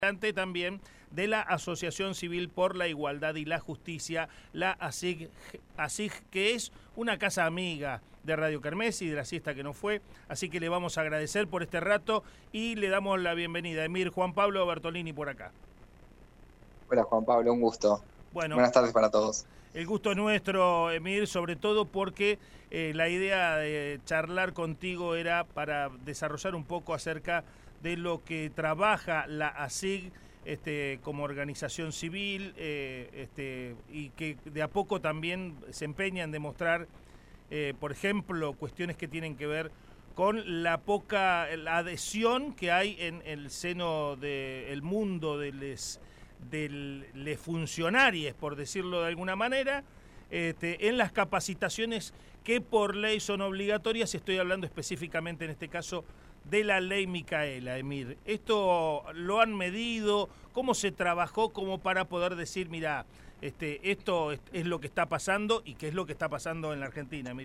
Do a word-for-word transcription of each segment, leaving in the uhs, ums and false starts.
También de la Asociación Civil por la Igualdad y la Justicia, la ASIG, ASIG, que es una casa amiga de Radio Kermés y de la siesta que no fue, así que le vamos a agradecer por este rato y le damos la bienvenida. Emir, Juan Pablo Bertolini por acá. Hola Juan Pablo, un gusto. Bueno, buenas tardes para todos. El gusto es nuestro, Emir, sobre todo porque eh, la idea de charlar contigo era para desarrollar un poco acerca de lo que trabaja la ASIG este, como organización civil eh, este, y que de a poco también se empeña en demostrar, eh, por ejemplo, cuestiones que tienen que ver con la poca la adhesión que hay en el seno del mundo de les, de les funcionarios, por decirlo de alguna manera, este, en las capacitaciones que por ley son obligatorias. Estoy hablando específicamente en este caso de la ley Micaela, Emir. ¿Esto lo han medido? ¿Cómo se trabajó como para poder decir, mira, este, esto es, es lo que está pasando y qué es lo que está pasando en la Argentina, Emir?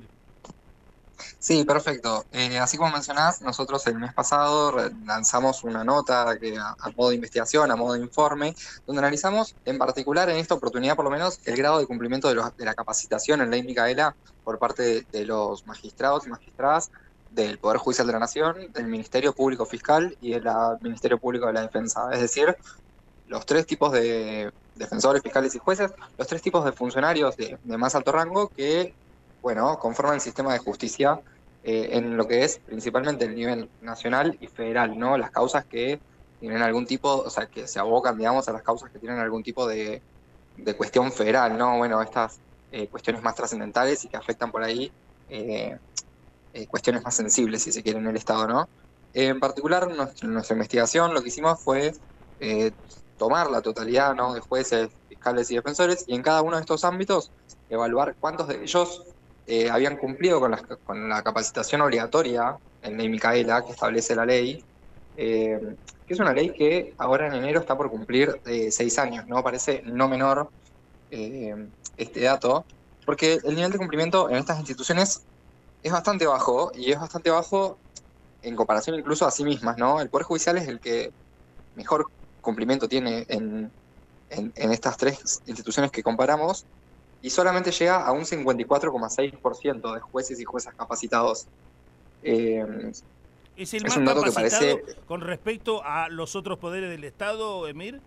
Sí, perfecto. Eh, así como mencionás, nosotros el mes pasado lanzamos una nota que a, a modo de investigación, a modo de informe, donde analizamos en particular, en esta oportunidad por lo menos, el grado de cumplimiento de, los, de la capacitación en ley Micaela por parte de, de los magistrados y magistradas del Poder Judicial de la Nación, del Ministerio Público Fiscal y del Ministerio Público de la Defensa. Es decir, los tres tipos de defensores, fiscales y jueces, los tres tipos de funcionarios de, de más alto rango que, bueno, conforman el sistema de justicia eh, en lo que es principalmente el nivel nacional y federal, ¿no? Las causas que tienen algún tipo, o sea, que se abocan, digamos, a las causas que tienen algún tipo de, de cuestión federal, ¿no? Bueno, estas eh, cuestiones más trascendentales y que afectan por ahí eh, eh, cuestiones más sensibles, si se quiere, en el Estado, ¿no? Eh, en particular, nuestra, nuestra investigación lo que hicimos fue eh, tomar la totalidad, ¿no?, de jueces, fiscales y defensores, y en cada uno de estos ámbitos evaluar cuántos de ellos eh, habían cumplido con la, con la capacitación obligatoria en ley Micaela, que establece la ley, eh, que es una ley que ahora en enero está por cumplir eh, seis años, ¿no? Parece no menor eh, este dato, porque el nivel de cumplimiento en estas instituciones es bastante bajo, y es bastante bajo en comparación incluso a sí mismas, ¿no? El Poder Judicial es el que mejor cumplimiento tiene en, en, en estas tres instituciones que comparamos, y solamente llega a un cincuenta y cuatro coma seis por ciento de jueces y juezas capacitados. Eh, ¿Es el es más un dato capacitado que parece con respecto a los otros poderes del Estado, Emir?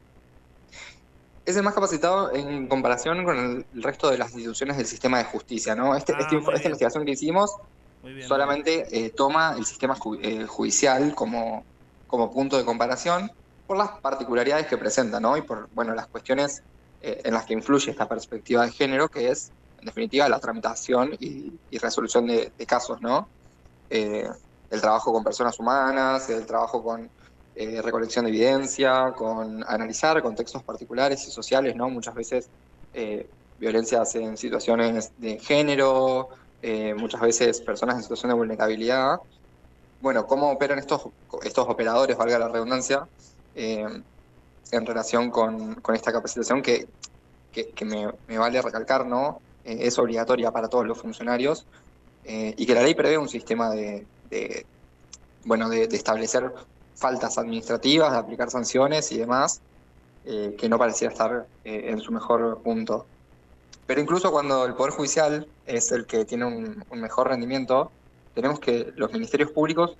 Es el más capacitado en comparación con el, el resto de las instituciones del sistema de justicia, ¿no? Este, Ah, este, muy esta bien. investigación que hicimos Muy bien, solamente muy bien. Eh, toma el sistema ju, eh, judicial como, como punto de comparación por las particularidades que presenta, ¿no? Y por, bueno, las cuestiones eh, en las que influye esta perspectiva de género, que es, en definitiva, la tramitación y, y resolución de, de casos, ¿no? Eh, el trabajo con personas humanas, el trabajo con eh, recolección de evidencia, con analizar contextos particulares y sociales, ¿no? Muchas veces eh, violencias en situaciones de género, eh, muchas veces personas en situación de vulnerabilidad. Bueno, cómo operan estos, estos operadores, valga la redundancia, eh, en relación con, con esta capacitación que, que, que me, me vale recalcar, ¿no? Eh, es obligatoria para todos los funcionarios, eh, y que la ley prevé un sistema de, de bueno, de, de establecer faltas administrativas, de aplicar sanciones y demás, eh, que no pareciera estar eh, en su mejor punto. Pero incluso cuando el Poder Judicial es el que tiene un, un mejor rendimiento, tenemos que los ministerios públicos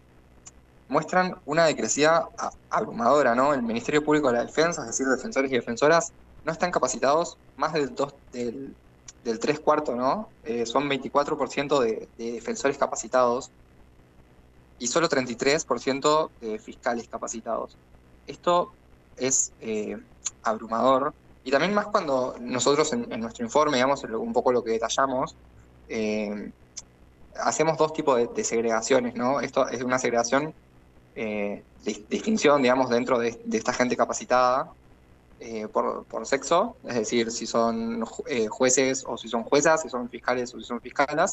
muestran una decrecida abrumadora, ¿no? El Ministerio Público de la Defensa, es decir, defensores y defensoras, no están capacitados más del, dos, del, del tres cuartos, ¿no? Eh, son veinticuatro por ciento de, de defensores capacitados y solo treinta y tres por ciento de fiscales capacitados. Esto es eh, abrumador, y también más cuando nosotros en, en nuestro informe, digamos, un poco lo que detallamos, eh, hacemos dos tipos de, de segregaciones, ¿no? Esto es una segregación eh, de distinción, digamos, dentro de, de esta gente capacitada eh, por, por sexo, es decir, si son eh, jueces o si son juezas, si son fiscales o si son fiscalas.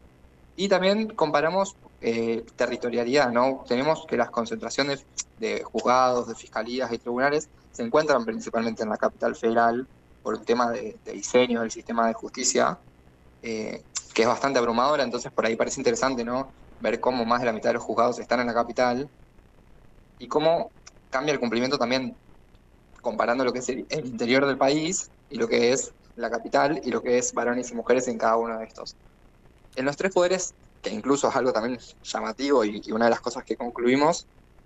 Y también comparamos eh, territorialidad, ¿no? Tenemos que las concentraciones de juzgados, de fiscalías y tribunales se encuentran principalmente en la capital federal por el tema de, de diseño del sistema de justicia, eh, que es bastante abrumadora. Entonces por ahí parece interesante, ¿no?, ver cómo más de la mitad de los juzgados están en la capital y cómo cambia el cumplimiento también comparando lo que es el, el interior del país y lo que es la capital y lo que es varones y mujeres en cada uno de estos. En los tres poderes, que incluso es algo también llamativo y, y una de las cosas que concluimos,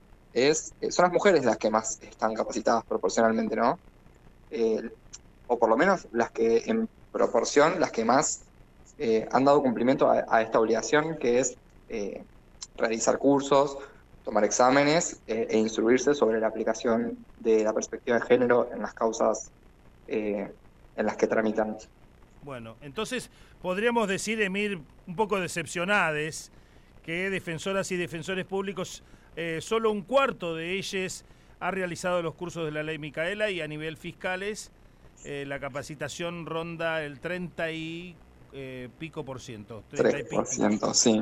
es eh, son las mujeres las que más están capacitadas proporcionalmente, ¿no? Eh, o por lo menos las que en proporción, las que más eh, han dado cumplimiento a, a esta obligación, que es eh, realizar cursos, tomar exámenes eh, e instruirse sobre la aplicación de la perspectiva de género en las causas eh, en las que tramitan. Bueno, entonces podríamos decir, Emir, un poco decepcionades, que defensoras y defensores públicos, eh, solo un cuarto de ellos ha realizado los cursos de la ley Micaela, y a nivel fiscales eh, la capacitación ronda el treinta y eh, pico por ciento. treinta tres por ciento, sí.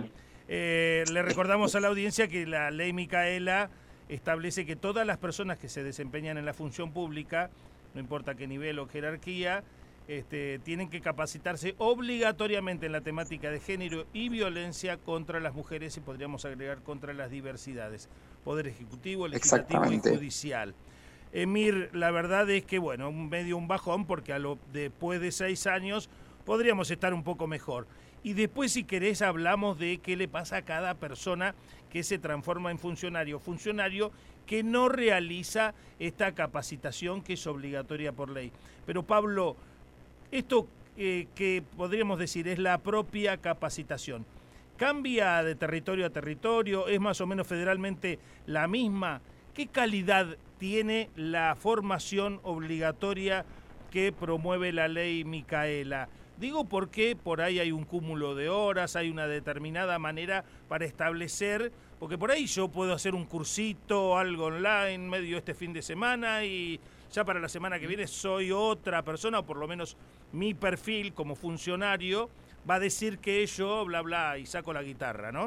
Eh, le recordamos a la audiencia que la ley Micaela establece que todas las personas que se desempeñan en la función pública, no importa qué nivel o jerarquía, este, tienen que capacitarse obligatoriamente en la temática de género y violencia contra las mujeres, y podríamos agregar contra las diversidades, Poder Ejecutivo, Legislativo y Judicial. Emir, la verdad es que, bueno, medio un bajón, porque a lo, después de seis años podríamos estar un poco mejor. Y después, si querés, hablamos de qué le pasa a cada persona que se transforma en funcionario, funcionario que no realiza esta capacitación que es obligatoria por ley. Pero, Pablo, esto eh, que podríamos decir es la propia capacitación, ¿cambia de territorio a territorio? ¿Es más o menos federalmente la misma? ¿Qué calidad tiene la formación obligatoria que promueve la ley Micaela? Digo porque por ahí hay un cúmulo de horas, hay una determinada manera para establecer, porque por ahí yo puedo hacer un cursito, algo online, medio este fin de semana, y ya para la semana que viene soy otra persona, o por lo menos mi perfil como funcionario va a decir que yo, bla, bla, y saco la guitarra, ¿no?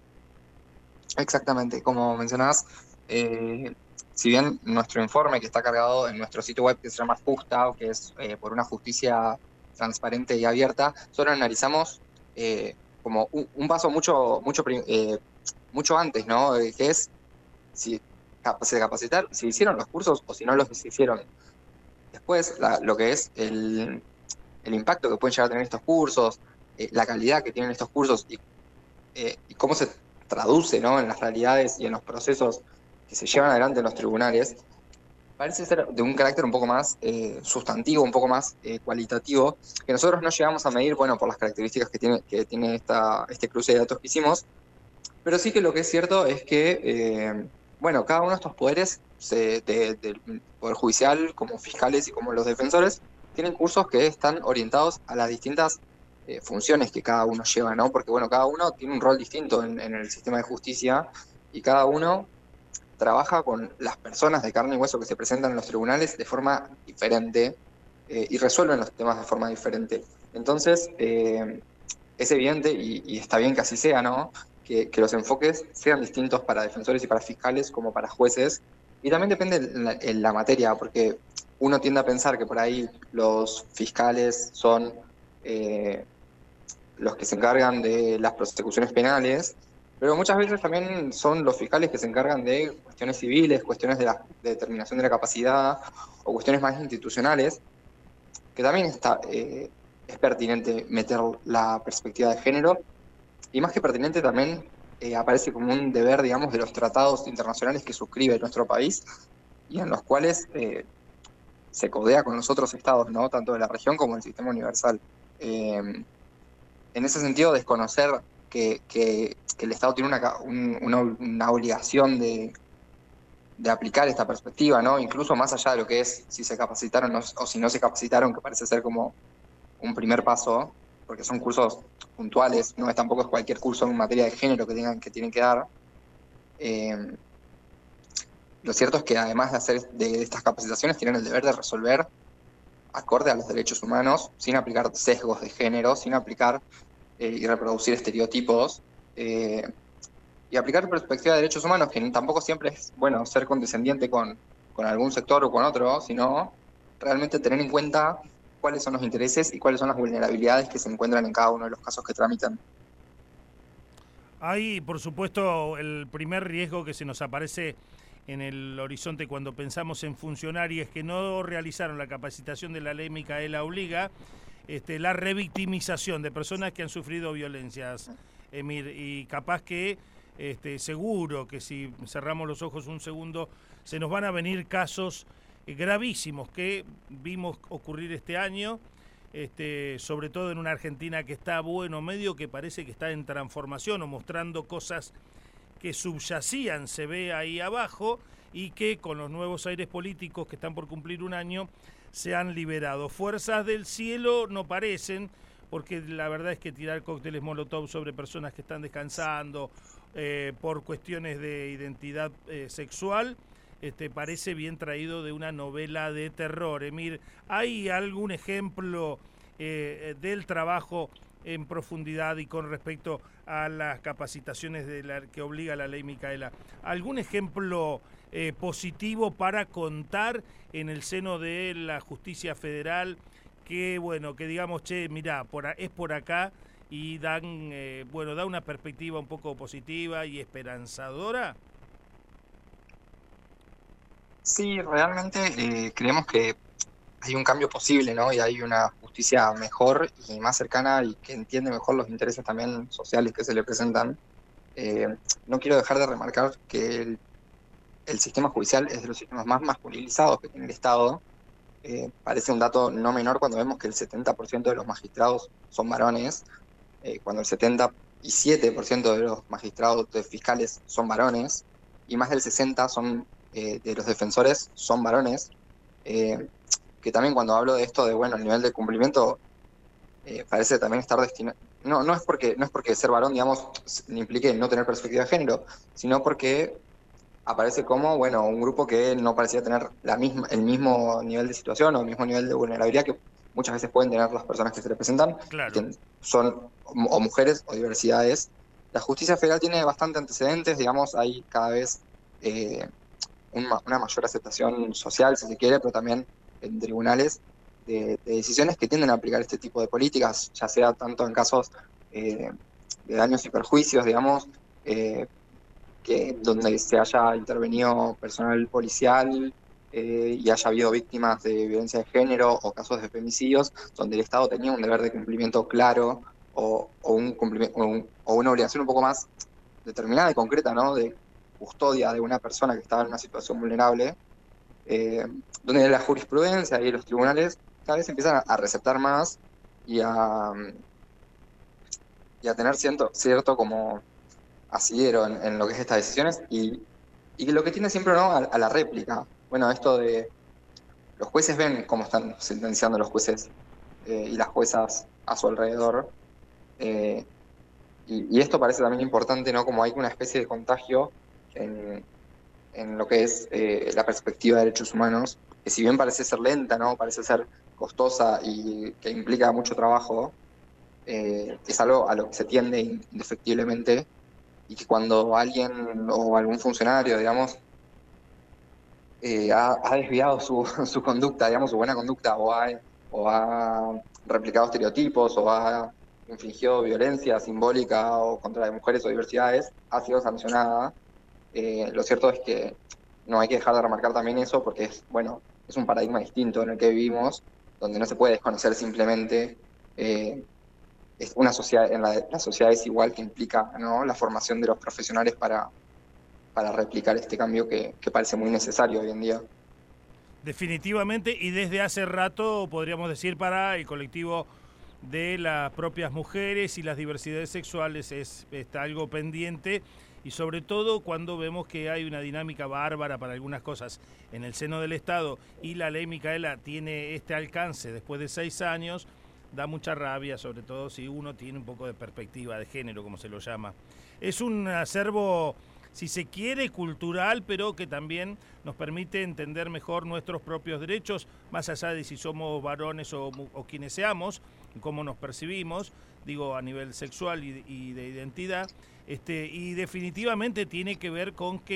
Exactamente, como mencionabas, eh, si bien nuestro informe, que está cargado en nuestro sitio web, que se llama Justa, o que es eh, por una justicia transparente y abierta, solo analizamos eh, como un, un paso mucho, mucho, eh, mucho antes, ¿no? Eh, que es si se capacitaron, si hicieron los cursos o si no los hicieron. Después, la, lo que es el, el impacto que pueden llegar a tener estos cursos, eh, la calidad que tienen estos cursos y, eh, y cómo se traduce, ¿no?, en las realidades y en los procesos que se llevan adelante en los tribunales, parece ser de un carácter un poco más eh, sustantivo, un poco más eh, cualitativo, que nosotros no llegamos a medir, bueno, por las características que tiene, que tiene esta, este cruce de datos que hicimos, pero sí que lo que es cierto es que, eh, bueno, cada uno de estos poderes, se, de, del Poder Judicial, como fiscales y como los defensores, tienen cursos que están orientados a las distintas eh, funciones que cada uno lleva, ¿no? Porque, bueno, cada uno tiene un rol distinto en, en el sistema de justicia y cada uno trabaja con las personas de carne y hueso que se presentan en los tribunales de forma diferente eh, y resuelven los temas de forma diferente. Entonces, eh, es evidente, y, y está bien que así sea, ¿no?, que, que los enfoques sean distintos para defensores y para fiscales como para jueces, y también depende en la, en la materia, porque uno tiende a pensar que por ahí los fiscales son eh, los que se encargan de las prosecuciones penales, pero muchas veces también son los fiscales que se encargan de cuestiones civiles, cuestiones de, la, de determinación de la capacidad o cuestiones más institucionales, que también está, eh, es pertinente meter la perspectiva de género, y más que pertinente también eh, aparece como un deber, digamos, de los tratados internacionales que suscribe nuestro país y en los cuales eh, se codea con los otros estados, ¿no?, tanto de la región como del sistema universal. Eh, en ese sentido, desconocer Que, que, que el Estado tiene una, una, una obligación de, de aplicar esta perspectiva, ¿no?, incluso más allá de lo que es si se capacitaron o, o si no se capacitaron, que parece ser como un primer paso, porque son cursos puntuales, no es tampoco es cualquier curso en materia de género que tengan que tienen que dar. Eh, lo cierto es que además de hacer de, de estas capacitaciones, tienen el deber de resolver acorde a los derechos humanos, sin aplicar sesgos de género, sin aplicar Eh, y reproducir estereotipos, eh, y aplicar perspectiva de derechos humanos, que tampoco siempre es, bueno, ser condescendiente con, con algún sector o con otro, sino realmente tener en cuenta cuáles son los intereses y cuáles son las vulnerabilidades que se encuentran en cada uno de los casos que tramitan. Hay, por supuesto, el primer riesgo que se nos aparece en el horizonte cuando pensamos en funcionarios que no realizaron la capacitación de la ley Micaela Obliga, este, la revictimización de personas que han sufrido violencias, Emir, y capaz que, este, seguro que si cerramos los ojos un segundo, se nos van a venir casos gravísimos que vimos ocurrir este año, este, sobre todo en una Argentina que está bueno medio, que parece que está en transformación o mostrando cosas que subyacían, se ve ahí abajo, y que con los nuevos aires políticos que están por cumplir un año se han liberado. Fuerzas del cielo no parecen, porque la verdad es que tirar cócteles molotov sobre personas que están descansando eh, por cuestiones de identidad eh, sexual, este, parece bien traído de una novela de terror. Emir, ¿hay algún ejemplo eh, del trabajo en profundidad y con respecto a las capacitaciones de la, que obliga la ley Micaela? ¿Algún ejemplo eh, positivo para contar en el seno de la justicia federal que, bueno, que digamos, che, mirá, por a, es por acá y dan, eh, bueno, da una perspectiva un poco positiva y esperanzadora? Sí, realmente eh, creemos que hay un cambio posible, ¿no? Y hay una justicia mejor y más cercana y que entiende mejor los intereses también sociales que se le presentan. Eh, no quiero dejar de remarcar que el, el sistema judicial es de los sistemas más masculinizados que tiene el Estado. Eh, parece un dato no menor cuando vemos que el setenta por ciento de los magistrados son varones, eh, cuando el setenta y siete por ciento de los magistrados de fiscales son varones, y más del sesenta por ciento son eh, de los defensores son varones. Eh, que también cuando hablo de esto de, bueno, el nivel de cumplimiento, eh, parece también estar destinado, no, no es porque, no es porque ser varón, digamos, implique no tener perspectiva de género, sino porque aparece como, bueno, un grupo que no parecía tener la misma, el mismo nivel de situación o el mismo nivel de vulnerabilidad que muchas veces pueden tener las personas que se representan, Claro. que son o mujeres o diversidades. La justicia federal tiene bastante antecedentes, digamos, hay cada vez eh, una, una mayor aceptación social, si se quiere, pero también en tribunales de, de decisiones que tienden a aplicar este tipo de políticas, ya sea tanto en casos eh, de daños y perjuicios, digamos, eh, que donde se haya intervenido personal policial eh, y haya habido víctimas de violencia de género o casos de femicidios, donde el Estado tenía un deber de cumplimiento claro o, o, un cumplimiento, o, un, o una obligación un poco más determinada y concreta, ¿no?, de custodia de una persona que estaba en una situación vulnerable, eh, donde la jurisprudencia y los tribunales cada vez empiezan a, a receptar más y a, y a tener cierto, cierto como asidero en, en lo que es estas decisiones, y, y lo que tiene siempre, ¿no?, a, a la réplica. Bueno, esto de los jueces ven cómo están sentenciando los jueces eh, y las juezas a su alrededor, eh, y, y esto parece también importante, ¿no?, como hay una especie de contagio en, en lo que es eh, la perspectiva de derechos humanos, que si bien parece ser lenta, ¿no?, parece ser costosa y que implica mucho trabajo, eh, es algo a lo que se tiende indefectiblemente, y que cuando alguien o algún funcionario, digamos, eh, ha, ha desviado su, su conducta, digamos, su buena conducta, o ha, o ha replicado estereotipos, o ha infligido violencia simbólica o contra mujeres o diversidades, ha sido sancionada. Eh, lo cierto es que no hay que dejar de remarcar también eso, porque es, bueno, es un paradigma distinto en el que vivimos, donde no se puede desconocer simplemente eh, es una sociedad, en la, la sociedad es igual, que implica, ¿no?, la formación de los profesionales para, para replicar este cambio que, que parece muy necesario hoy en día. Definitivamente, y desde hace rato, podríamos decir, para el colectivo de las propias mujeres y las diversidades sexuales es está algo pendiente, y sobre todo cuando vemos que hay una dinámica bárbara para algunas cosas en el seno del Estado y la ley Micaela tiene este alcance después de seis años, da mucha rabia, sobre todo si uno tiene un poco de perspectiva de género, como se lo llama. Es un acervo, si se quiere, cultural, pero que también nos permite entender mejor nuestros propios derechos, más allá de si somos varones o, o quienes seamos, cómo nos percibimos, digo, a nivel sexual y, y de identidad, este, y definitivamente tiene que ver con que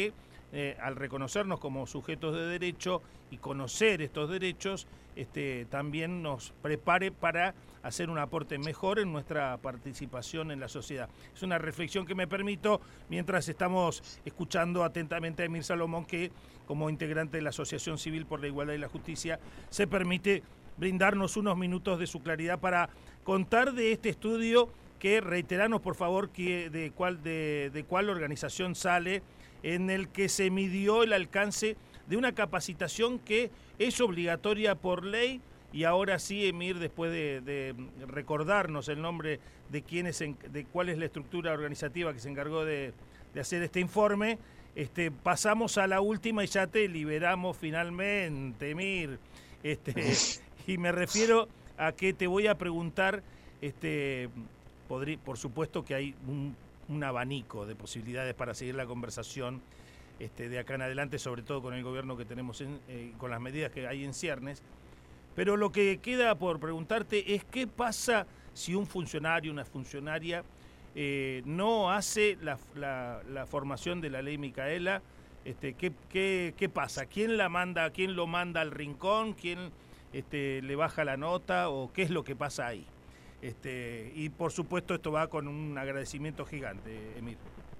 eh, al reconocernos como sujetos de derecho y conocer estos derechos, este, también nos prepare para hacer un aporte mejor en nuestra participación en la sociedad. Es una reflexión que me permito mientras estamos escuchando atentamente a Emir Salomón, que como integrante de la Asociación Civil por la Igualdad y la Justicia se permite brindarnos unos minutos de su claridad para contar de este estudio que, reiteranos por favor, que de cuál, de, de cuál organización sale, en el que se midió el alcance de una capacitación que es obligatoria por ley. Y ahora sí, Emir, después de, de recordarnos el nombre de quién es, de cuál es la estructura organizativa que se encargó de, de hacer este informe, este, pasamos a la última y ya te liberamos finalmente, Emir. Este, y me refiero a que te voy a preguntar, este, podrí, por supuesto que hay un, un abanico de posibilidades para seguir la conversación este, de acá en adelante, sobre todo con el gobierno que tenemos, en, eh, con las medidas que hay en ciernes. Pero lo que queda por preguntarte es qué pasa si un funcionario, una funcionaria, eh, no hace la, la, la formación de la ley Micaela. Este, ¿qué, qué, ¿Qué pasa? ¿Quién la manda, quién lo manda al rincón? ¿Quién este, le baja la nota? ¿O qué es lo que pasa ahí? Este, y por supuesto esto va con un agradecimiento gigante, Emir.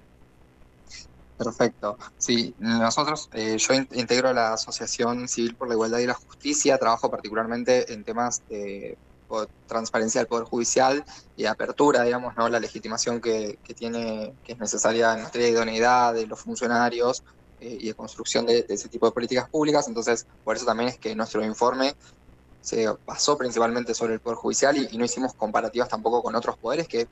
Perfecto. Sí, nosotros, eh, yo integro la Asociación Civil por la Igualdad y la Justicia, trabajo particularmente en temas de transparencia del Poder Judicial y apertura, digamos, ¿no? La legitimación que, que tiene, que es necesaria en materia de idoneidad de los funcionarios eh, y de construcción de, de ese tipo de políticas públicas. Entonces, por eso también es que nuestro informe se basó principalmente sobre el Poder Judicial y, y no hicimos comparativas tampoco con otros poderes que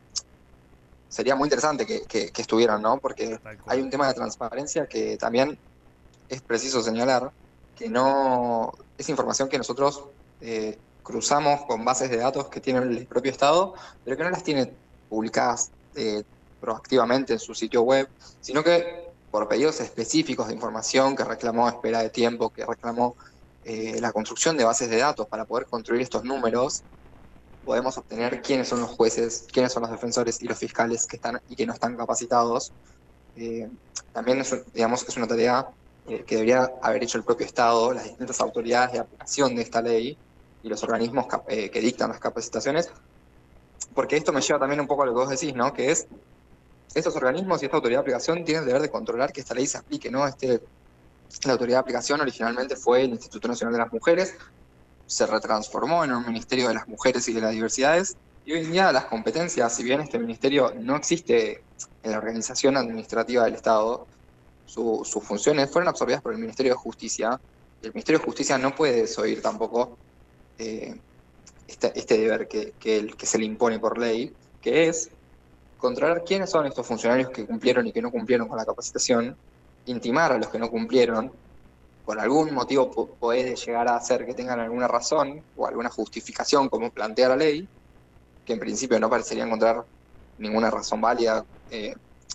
sería muy interesante que, que, que estuvieran, ¿no? Porque hay un tema de transparencia que también es preciso señalar que no es información que nosotros eh, cruzamos con bases de datos que tiene el propio Estado, pero que no las tiene publicadas eh, proactivamente en su sitio web, sino que por pedidos específicos de información que reclamó espera de tiempo, que reclamó eh, la construcción de bases de datos para poder construir estos números, podemos obtener quiénes son los jueces, quiénes son los defensores y los fiscales que están y que no están capacitados. Eh, también es, digamos, es una tarea eh, que debería haber hecho el propio Estado, las distintas autoridades de aplicación de esta ley y los organismos eh, que dictan las capacitaciones, porque esto me lleva también un poco a lo que vos decís, ¿no? Que es, estos organismos y esta autoridad de aplicación tienen el deber de controlar que esta ley se aplique, ¿no? Este, la autoridad de aplicación originalmente fue el Instituto Nacional de las Mujeres, se retransformó en un Ministerio de las Mujeres y de las Diversidades, y hoy en día las competencias, si bien este ministerio no existe en la organización administrativa del Estado, su, sus funciones fueron absorbidas por el Ministerio de Justicia, y el Ministerio de Justicia no puede desoír tampoco eh, este, este deber que, que, que se le impone por ley, que es controlar quiénes son estos funcionarios que cumplieron y que no cumplieron con la capacitación, intimar a los que no cumplieron, por algún motivo puede llegar a hacer que tengan alguna razón o alguna justificación como plantea la ley, que en principio no parecería encontrar ninguna razón válida, eh,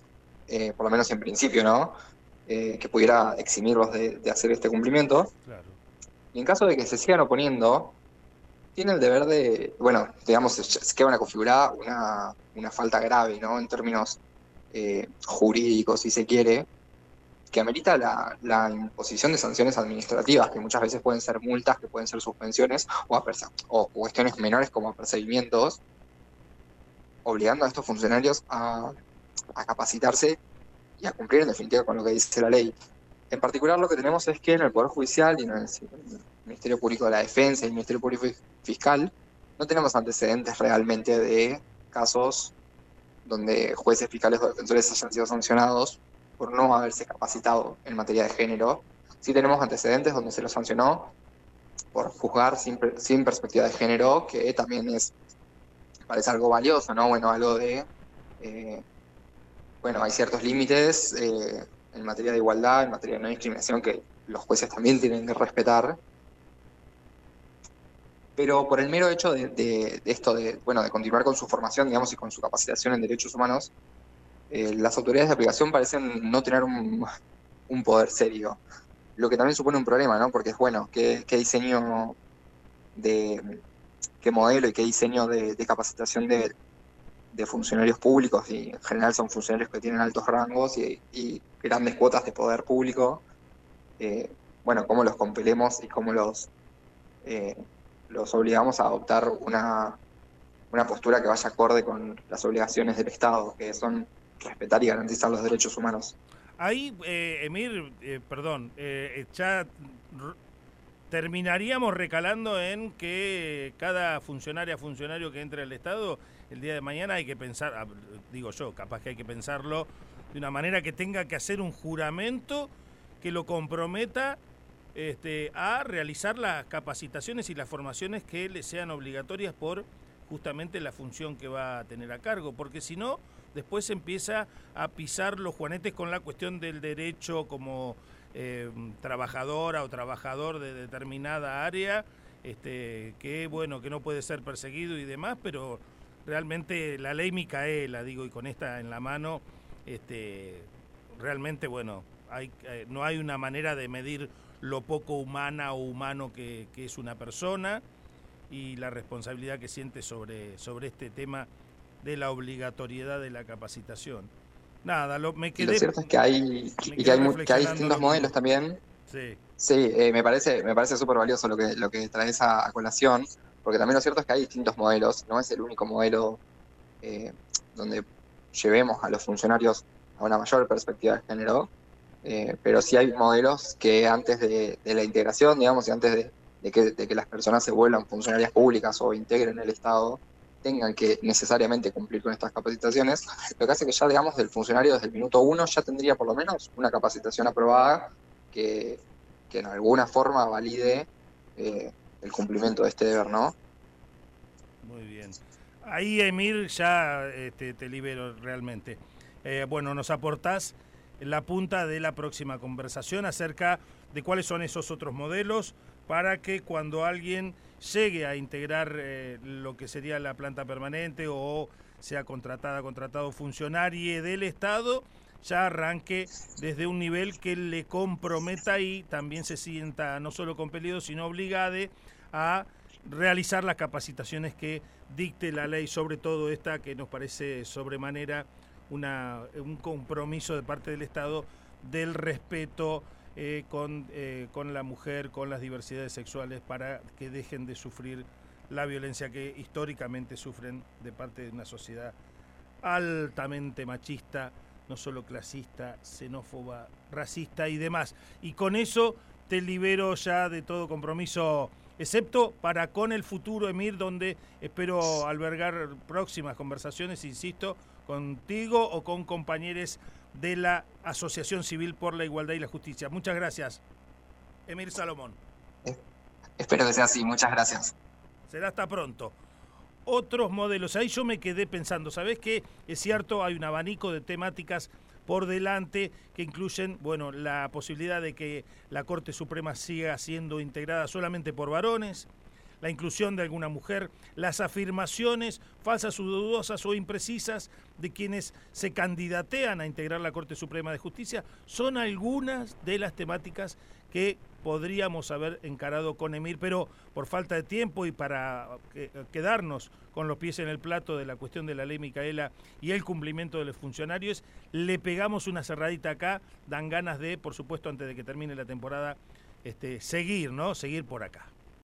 eh, por lo menos en principio, ¿no? Eh, que pudiera eximirlos de, de hacer este cumplimiento. Claro. Y en caso de que se sigan oponiendo, tiene el deber de, bueno, digamos, se queda una configurada una, una falta grave, ¿no? En términos eh, jurídicos, si se quiere, que amerita la, la imposición de sanciones administrativas, que muchas veces pueden ser multas, que pueden ser suspensiones, o, aperce- o cuestiones menores como apercibimientos, obligando a estos funcionarios a, a capacitarse y a cumplir en definitiva con lo que dice la ley. En particular lo que tenemos es que en el Poder Judicial y en el Ministerio Público de la Defensa y el Ministerio Público Fiscal no tenemos antecedentes realmente de casos donde jueces, fiscales o defensores hayan sido sancionados por no haberse capacitado en materia de género. Sí tenemos antecedentes donde se los sancionó por juzgar sin, sin perspectiva de género, que también es, parece algo valioso, ¿no? Bueno, algo de, eh, bueno, hay ciertos límites eh, en materia de igualdad, en materia de no discriminación, que los jueces también tienen que respetar. Pero por el mero hecho de, de, de esto, de, bueno, de continuar con su formación, digamos, y con su capacitación en derechos humanos, Eh, las autoridades de aplicación parecen no tener un, un poder serio, lo que también supone un problema, ¿no? Porque es bueno, ¿qué, qué diseño de qué modelo y qué diseño de, de capacitación de, de funcionarios públicos, y en general son funcionarios que tienen altos rangos y, y grandes cuotas de poder público, eh, bueno, cómo los compelemos y cómo los, eh, los obligamos a adoptar una, una postura que vaya acorde con las obligaciones del Estado, que son respetar y garantizar los derechos humanos. Ahí, eh, Emir, eh, perdón, eh, ya terminaríamos recalando en que cada funcionaria, funcionario que entre al Estado, el día de mañana hay que pensar, digo yo, capaz que hay que pensarlo de una manera que tenga que hacer un juramento que lo comprometa este, a realizar las capacitaciones y las formaciones que le sean obligatorias por justamente la función que va a tener a cargo, porque si no, después empieza a pisar los juanetes con la cuestión del derecho como eh, trabajadora o trabajador de determinada área, este, que bueno, que no puede ser perseguido y demás, pero realmente la ley Micaela, digo, y con esta en la mano, este, realmente, bueno, hay, eh, no hay una manera de medir lo poco humana o humano que, que es una persona y la responsabilidad que siente sobre, sobre este tema de la obligatoriedad de la capacitación. Nada, lo, me quedé, y lo cierto es que hay, y que hay, que hay distintos modelos también. Sí, sí eh, me parece me parece súper valioso lo que, lo que traes a, a colación, porque también lo cierto es que hay distintos modelos, no es el único modelo eh, donde llevemos a los funcionarios a una mayor perspectiva de género, eh, pero sí hay modelos que antes de, de la integración, digamos, y antes de, de, que, de que las personas se vuelvan funcionarias públicas o integren el Estado, tengan que necesariamente cumplir con estas capacitaciones, lo que hace que ya, digamos, del funcionario desde el minuto uno ya tendría por lo menos una capacitación aprobada que, que en alguna forma valide eh, el cumplimiento de este deber, ¿no? Muy bien. Ahí, Emir, ya este, te libero realmente. Eh, bueno, nos aportás la punta de la próxima conversación acerca de cuáles son esos otros modelos para que cuando alguien llegue a integrar eh, lo que sería la planta permanente o sea contratada, contratado funcionario del Estado, ya arranque desde un nivel que le comprometa y también se sienta no solo compelido, sino obligado a realizar las capacitaciones que dicte la ley, sobre todo esta que nos parece sobremanera una, un compromiso de parte del Estado del respeto eh, con, eh, con la mujer, con las diversidades sexuales, para que dejen de sufrir la violencia que históricamente sufren de parte de una sociedad altamente machista, no solo clasista, xenófoba, racista y demás. Y con eso te libero ya de todo compromiso, excepto para con el futuro, Emir, donde espero albergar próximas conversaciones, insisto, contigo o con compañeros de la Asociación Civil por la Igualdad y la Justicia. Muchas gracias, Emir Salomón. Eh, espero que sea así, muchas gracias. Será hasta pronto. Otros modelos, ahí yo me quedé pensando, ¿sabés qué? Es cierto, hay un abanico de temáticas por delante que incluyen, bueno, la posibilidad de que la Corte Suprema siga siendo integrada solamente por varones, la inclusión de alguna mujer, las afirmaciones falsas o dudosas o imprecisas de quienes se candidatean a integrar la Corte Suprema de Justicia, son algunas de las temáticas que podríamos haber encarado con Emir, pero por falta de tiempo y para quedarnos con los pies en el plato de la cuestión de la ley Micaela y el cumplimiento de los funcionarios, le pegamos una cerradita acá, dan ganas de, por supuesto, antes de que termine la temporada, este, seguir, ¿no? Seguir por acá.